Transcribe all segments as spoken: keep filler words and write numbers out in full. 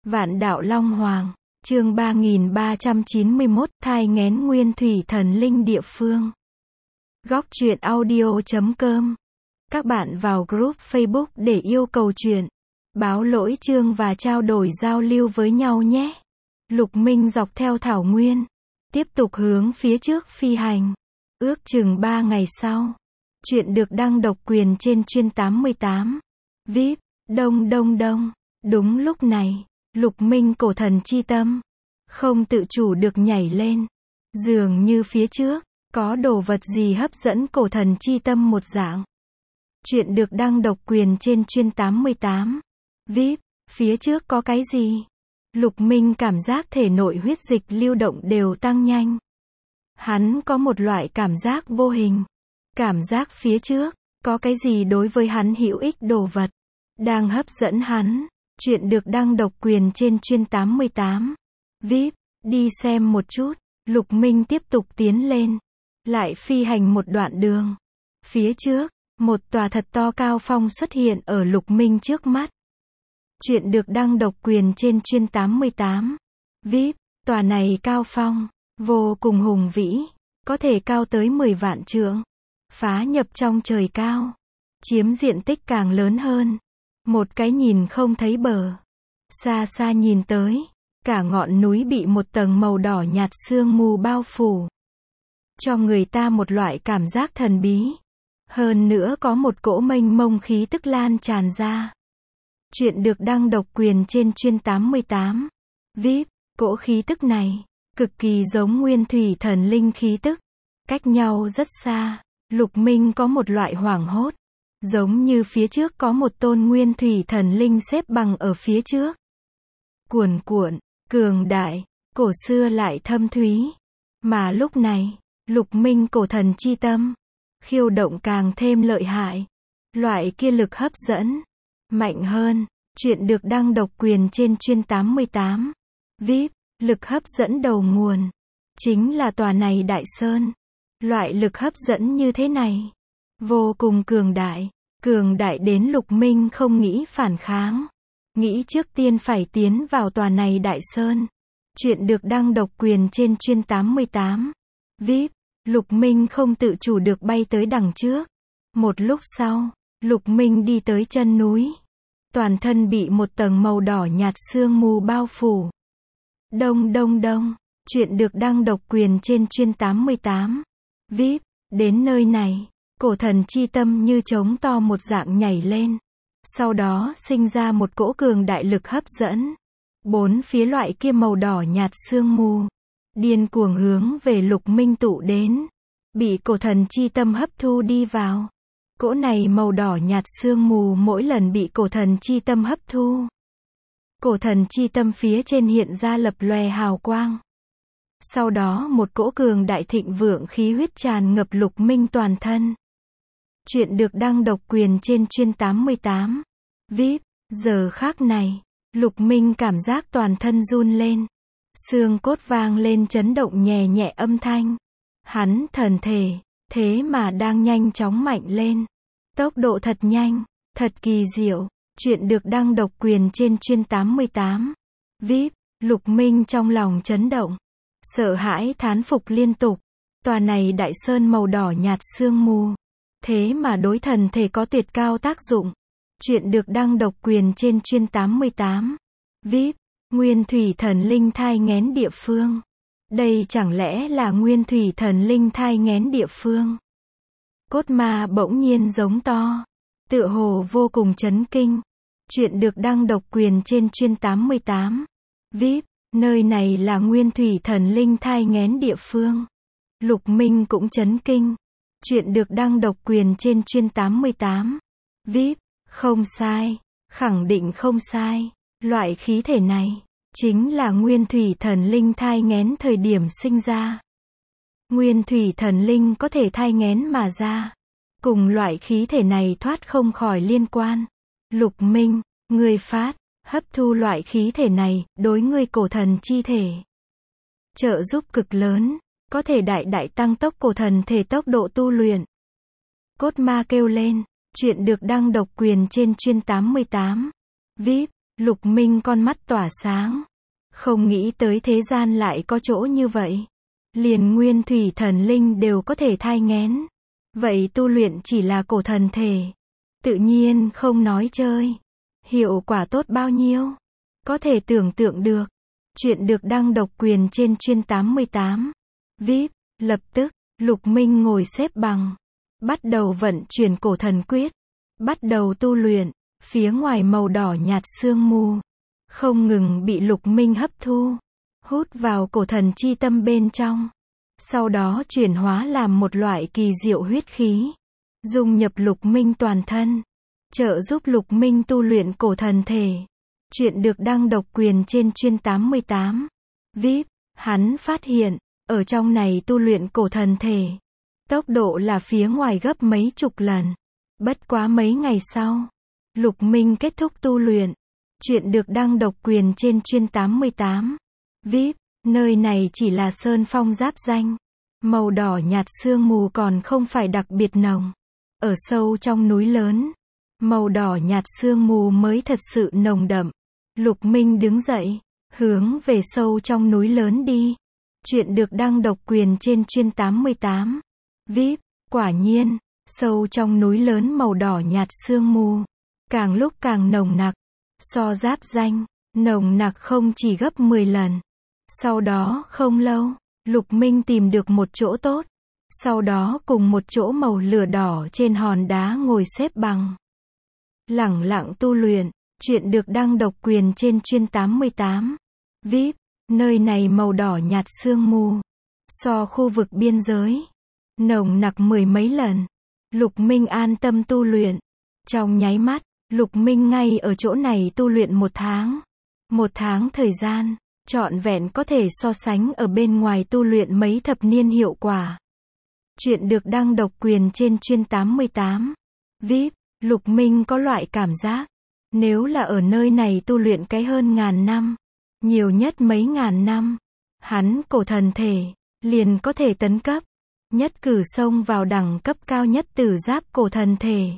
Vạn đạo Long Hoàng, chương ba nghìn ba trăm chín mươi mốt, thai nghén nguyên thủy thần linh địa phương. Góc truyện audio chấm com. Các bạn vào group Facebook để yêu cầu truyện, báo lỗi chương và trao đổi giao lưu với nhau nhé. Lục Minh dọc theo thảo nguyên, tiếp tục hướng phía trước phi hành. Ước chừng ba ngày sau, chuyện được đăng độc quyền trên chuyên tám mươi tám. vê i pê, đông đông đông. Đúng lúc này, Lục Minh cổ thần chi tâm không tự chủ được nhảy lên. Dường như phía trước có đồ vật gì hấp dẫn cổ thần chi tâm một dạng. Chuyện được đăng độc quyền trên chuyên tám mươi tám. vê i pê, phía trước có cái gì? Lục Minh cảm giác thể nội huyết dịch lưu động đều tăng nhanh. Hắn có một loại cảm giác vô hình. Cảm giác phía trước có cái gì đối với hắn hữu ích đồ vật đang hấp dẫn hắn. Chuyện được đăng độc quyền trên chuyên tám mươi tám. vê i pê, đi xem một chút. Lục Minh tiếp tục tiến lên. Lại phi hành một đoạn đường. Phía trước, một tòa thật to cao phong xuất hiện ở Lục Minh trước mắt. Chuyện được đăng độc quyền trên chuyên tám mươi tám. vê i pê, tòa này cao phong vô cùng hùng vĩ, có thể cao tới mười vạn trượng, phá nhập trong trời cao, chiếm diện tích càng lớn hơn. Một cái nhìn không thấy bờ. Xa xa nhìn tới, cả ngọn núi bị một tầng màu đỏ nhạt sương mù bao phủ, cho người ta một loại cảm giác thần bí. Hơn nữa có một cỗ mênh mông khí tức lan tràn ra. Chuyện được đăng độc quyền trên chuyên tám mươi tám. vê i pê, cỗ khí tức này cực kỳ giống nguyên thủy thần linh khí tức, cách nhau rất xa. Lục Minh có một loại hoảng hốt, giống như phía trước có một tôn nguyên thủy thần linh xếp bằng ở phía trước. Cuồn cuộn, cường đại, cổ xưa lại thâm thúy. Mà lúc này, Lục Minh cổ thần chi tâm khiêu động càng thêm lợi hại. Loại kia lực hấp dẫn mạnh hơn. Chuyện được đăng độc quyền trên chuyên tám mươi tám. vê i pê, lực hấp dẫn đầu nguồn chính là tòa này đại sơn. Loại lực hấp dẫn như thế này vô cùng cường đại, cường đại đến Lục Minh không nghĩ phản kháng, nghĩ trước tiên phải tiến vào tòa này đại sơn. Chuyện được đăng độc quyền trên chuyên tám mươi tám. vê i pê, Lục Minh không tự chủ được bay tới đằng trước. Một lúc sau, Lục Minh đi tới chân núi. Toàn thân bị một tầng màu đỏ nhạt sương mù bao phủ. Đông đông đông. Chuyện được đăng độc quyền trên chuyên tám mươi tám. vê i pê, đến nơi này, cổ thần chi tâm như trống to một dạng nhảy lên. Sau đó sinh ra một cỗ cường đại lực hấp dẫn. Bốn phía loại kia màu đỏ nhạt sương mù điên cuồng hướng về Lục Minh tụ đến, bị cổ thần chi tâm hấp thu đi vào. Cỗ này màu đỏ nhạt sương mù mỗi lần bị cổ thần chi tâm hấp thu, cổ thần chi tâm phía trên hiện ra lập lòe hào quang. Sau đó một cỗ cường đại thịnh vượng khí huyết tràn ngập Lục Minh toàn thân. Chuyện được đăng độc quyền trên chuyên tám mươi tám. vê i pê, giờ khắc này, Lục Minh cảm giác toàn thân run lên. Xương cốt vang lên chấn động nhẹ nhẹ âm thanh. Hắn thần thể, thế mà đang nhanh chóng mạnh lên. Tốc độ thật nhanh, thật kỳ diệu. Chuyện được đăng độc quyền trên chuyên tám mươi tám. vê i pê, Lục Minh trong lòng chấn động, sợ hãi thán phục liên tục. Tòa này đại sơn màu đỏ nhạt sương mù, thế mà đối thần thể có tuyệt cao tác dụng. Chuyện được đăng độc quyền trên chuyên tám mươi tám. vê i pê, nguyên thủy thần linh thai nghén địa phương. Đây chẳng lẽ là nguyên thủy thần linh thai nghén địa phương? Cốt ma bỗng nhiên giống to, tựa hồ vô cùng chấn kinh. Chuyện được đăng độc quyền trên chuyên tám mươi tám. vê i pê, nơi này là nguyên thủy thần linh thai nghén địa phương. Lục Minh cũng chấn kinh. Chuyện được đăng độc quyền trên chuyên tám mươi tám. vê i pê, không sai, khẳng định không sai. Loại khí thể này chính là nguyên thủy thần linh thai nghén thời điểm sinh ra. Nguyên thủy thần linh có thể thai nghén mà ra, cùng loại khí thể này thoát không khỏi liên quan. Lục Minh, ngươi phát, hấp thu loại khí thể này, đối ngươi cổ thần chi thể trợ giúp cực lớn, có thể đại đại tăng tốc cổ thần thể tốc độ tu luyện. Cốt ma kêu lên. Chuyện được đăng độc quyền trên chuyên tám mươi tám. vê i pê, Lục Minh con mắt tỏa sáng. Không nghĩ tới thế gian lại có chỗ như vậy. Liền nguyên thủy thần linh đều có thể thai nghén. Vậy tu luyện chỉ là cổ thần thể. Tự nhiên không nói chơi. Hiệu quả tốt bao nhiêu? Có thể tưởng tượng được. Chuyện được đăng độc quyền trên chuyên tám mươi tám. vê i pê, lập tức, Lục Minh ngồi xếp bằng. Bắt đầu vận chuyển cổ thần quyết. Bắt đầu tu luyện. Phía ngoài màu đỏ nhạt sương mù. Không ngừng bị Lục Minh hấp thu. Hút vào cổ thần chi tâm bên trong. Sau đó chuyển hóa làm một loại kỳ diệu huyết khí. Dung nhập Lục Minh toàn thân. Trợ giúp Lục Minh tu luyện cổ thần thể. Chuyện được đăng độc quyền trên chuyên tám mươi tám. vê i pê, hắn phát hiện, ở trong này tu luyện cổ thần thể. Tốc độ là phía ngoài gấp mấy chục lần. Bất quá mấy ngày sau, Lục Minh kết thúc tu luyện. Chuyện được đăng độc quyền trên chuyên tám mươi tám. vê i pê, nơi này chỉ là sơn phong giáp danh. Màu đỏ nhạt sương mù còn không phải đặc biệt nồng. Ở sâu trong núi lớn, màu đỏ nhạt sương mù mới thật sự nồng đậm. Lục Minh đứng dậy, hướng về sâu trong núi lớn đi. Chuyện được đăng độc quyền trên chuyên tám mươi tám. vê i pê, quả nhiên, sâu trong núi lớn màu đỏ nhạt sương mù. Càng lúc càng nồng nặc. So giáp danh, nồng nặc không chỉ gấp mười lần. Sau đó không lâu, Lục Minh tìm được một chỗ tốt. Sau đó cùng một chỗ màu lửa đỏ trên hòn đá ngồi xếp bằng. Lẳng lặng tu luyện. Chuyện được đăng độc quyền trên chuyên tám mươi tám. vê i pê, nơi này màu đỏ nhạt sương mù. So khu vực biên giới. Nồng nặc mười mấy lần. Lục Minh an tâm tu luyện. Trong nháy mắt, Lục Minh ngay ở chỗ này tu luyện một tháng. Một tháng thời gian, trọn vẹn có thể so sánh ở bên ngoài tu luyện mấy thập niên hiệu quả. Chuyện được đăng độc quyền trên chuyên tám mươi tám. vê i pê, Lục Minh có loại cảm giác. Nếu là ở nơi này tu luyện cái hơn ngàn năm, nhiều nhất mấy ngàn năm, hắn cổ thần thể, liền có thể tấn cấp. Nhất cử xông vào đẳng cấp cao nhất tử giáp cổ thần thể.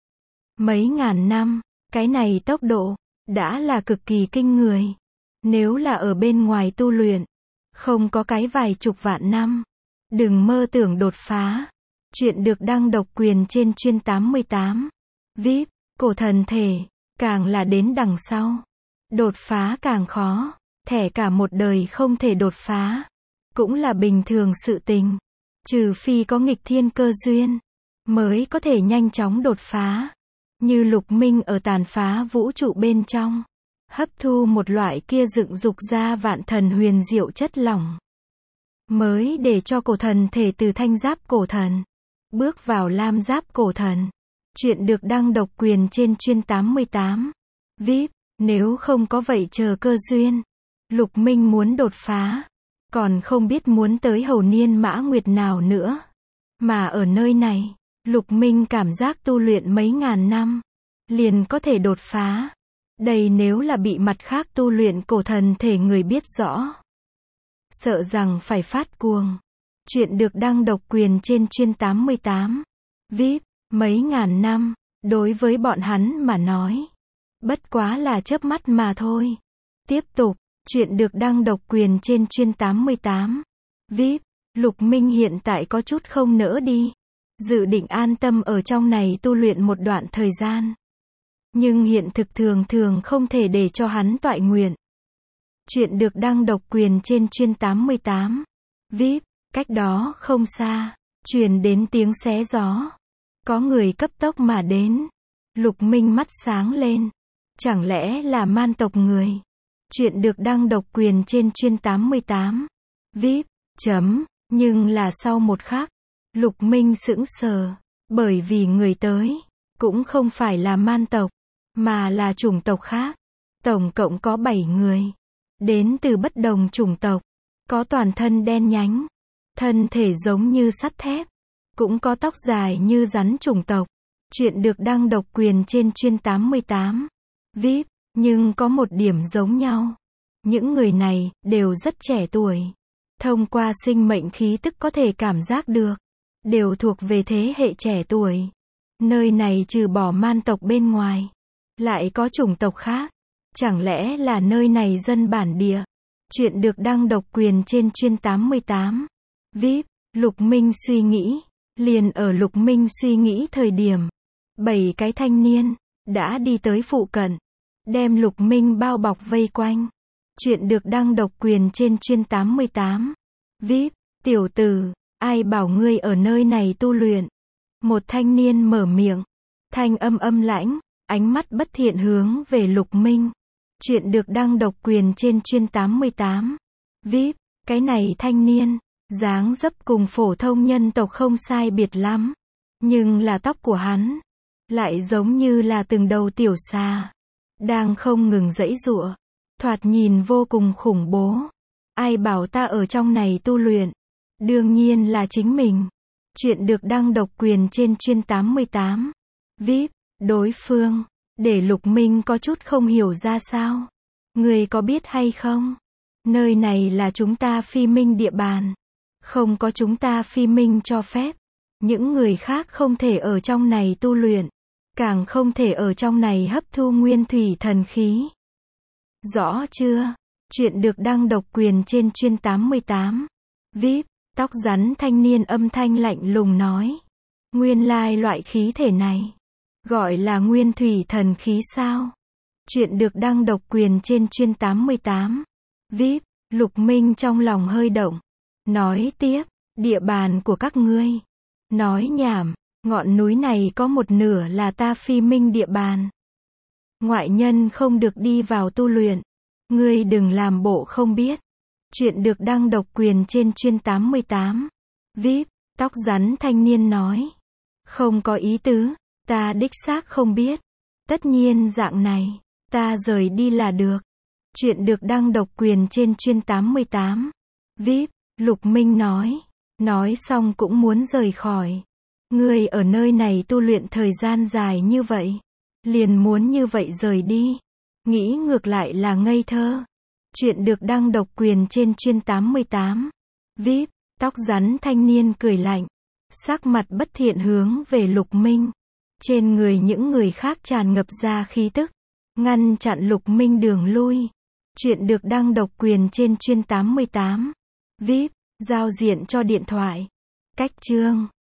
Mấy ngàn năm, cái này tốc độ, đã là cực kỳ kinh người. Nếu là ở bên ngoài tu luyện, không có cái vài chục vạn năm, đừng mơ tưởng đột phá. Chuyện được đăng độc quyền trên chuyên tám mươi tám. vê i pê, cổ thần thể, càng là đến đằng sau. Đột phá càng khó, thẻ cả một đời không thể đột phá. Cũng là bình thường sự tình. Trừ phi có nghịch thiên cơ duyên, mới có thể nhanh chóng đột phá. Như Lục Minh ở tàn phá vũ trụ bên trong. Hấp thu một loại kia dựng dục ra vạn thần huyền diệu chất lỏng. Mới để cho cổ thần thể từ thanh giáp cổ thần. Bước vào lam giáp cổ thần. Chuyện được đăng độc quyền trên chuyên tám mươi tám. vê i pê, nếu không có vậy chờ cơ duyên. Lục Minh muốn đột phá. Còn không biết muốn tới hầu niên mã nguyệt nào nữa. Mà ở nơi này, Lục Minh cảm giác tu luyện mấy ngàn năm. Liền có thể đột phá. Đây nếu là bị mặt khác tu luyện cổ thần thể người biết rõ. Sợ rằng phải phát cuồng. Chuyện được đăng độc quyền trên chuyên tám mươi tám. vê i pê, mấy ngàn năm, đối với bọn hắn mà nói. Bất quá là chớp mắt mà thôi. Tiếp tục, chuyện được đăng độc quyền trên chuyên tám mươi tám. vê i pê, Lục Minh hiện tại có chút không nỡ đi. Dự định an tâm ở trong này tu luyện một đoạn thời gian. Nhưng hiện thực thường thường không thể để cho hắn toại nguyện. Chuyện được đăng độc quyền trên chuyên tám mươi tám. vê i pê, cách đó không xa, truyền đến tiếng xé gió. Có người cấp tốc mà đến. Lục Minh mắt sáng lên. Chẳng lẽ là man tộc người? Chuyện được đăng độc quyền trên chuyên tám mươi tám. vê i pê, chấm, nhưng là sau một khắc, Lục Minh sững sờ, bởi vì người tới, cũng không phải là man tộc, mà là chủng tộc khác. Tổng cộng có bảy người, đến từ bất đồng chủng tộc, có toàn thân đen nhánh, thân thể giống như sắt thép, cũng có tóc dài như rắn chủng tộc. Chuyện được đăng độc quyền trên chuyên tám mươi tám. vê i pê, nhưng có một điểm giống nhau. Những người này, đều rất trẻ tuổi. Thông qua sinh mệnh khí tức có thể cảm giác được. Đều thuộc về thế hệ trẻ tuổi. Nơi này trừ bỏ man tộc bên ngoài. Lại có chủng tộc khác. Chẳng lẽ là nơi này dân bản địa? Chuyện được đăng độc quyền trên chuyên tám mươi tám. vê i pê, Lục Minh suy nghĩ. Liền ở Lục Minh suy nghĩ thời điểm, bảy cái thanh niên đã đi tới phụ cận, đem Lục Minh bao bọc vây quanh. Chuyện được đăng độc quyền trên chuyên tám mươi tám. vê i pê, tiểu tử, ai bảo ngươi ở nơi này tu luyện? Một thanh niên mở miệng, thanh âm âm lãnh, ánh mắt bất thiện hướng về Lục Minh. Chuyện được đăng độc quyền trên chuyên tám mươi tám. vê i pê, cái này thanh niên, dáng dấp cùng phổ thông nhân tộc không sai biệt lắm. Nhưng là tóc của hắn, lại giống như là từng đầu tiểu xà, đang không ngừng giãy giụa. Thoạt nhìn vô cùng khủng bố. Ai bảo ta ở trong này tu luyện? Đương nhiên là chính mình. Chuyện được đăng độc quyền trên chuyên tám mươi tám. vê i pê, đối phương, để Lục Minh có chút không hiểu ra sao. Người có biết hay không? Nơi này là chúng ta Phi Minh địa bàn. Không có chúng ta Phi Minh cho phép. Những người khác không thể ở trong này tu luyện. Càng không thể ở trong này hấp thu nguyên thủy thần khí. Rõ chưa? Chuyện được đăng độc quyền trên chuyên tám mươi tám. vê i pê, tóc rắn thanh niên âm thanh lạnh lùng nói. Nguyên lai loại khí thể này, gọi là nguyên thủy thần khí sao? Chuyện được đăng độc quyền trên chuyên tám mươi tám. vê i pê, Lục Minh trong lòng hơi động. Nói tiếp, địa bàn của các ngươi. Nói nhảm, ngọn núi này có một nửa là ta Phi Minh địa bàn. Ngoại nhân không được đi vào tu luyện. Ngươi đừng làm bộ không biết. Chuyện được đăng độc quyền trên chuyên tám mươi tám. vê i pê, tóc rắn thanh niên nói. Không có ý tứ, ta đích xác không biết. Tất nhiên dạng này, ta rời đi là được. Chuyện được đăng độc quyền trên chuyên tám mươi tám. vê i pê, Lục Minh nói. Nói xong cũng muốn rời khỏi. Ngươi ở nơi này tu luyện thời gian dài như vậy, liền muốn như vậy rời đi. Nghĩ ngược lại là ngây thơ. Chuyện được đăng độc quyền trên chuyên tám mươi tám. vê i pê, tóc rắn thanh niên cười lạnh. Sắc mặt bất thiện hướng về Lục Minh. Trên người những người khác tràn ngập ra khí tức, ngăn chặn Lục Minh đường lui. Chuyện được đăng độc quyền trên chuyên tám mươi tám. vê i pê, giao diện cho điện thoại. Cách chương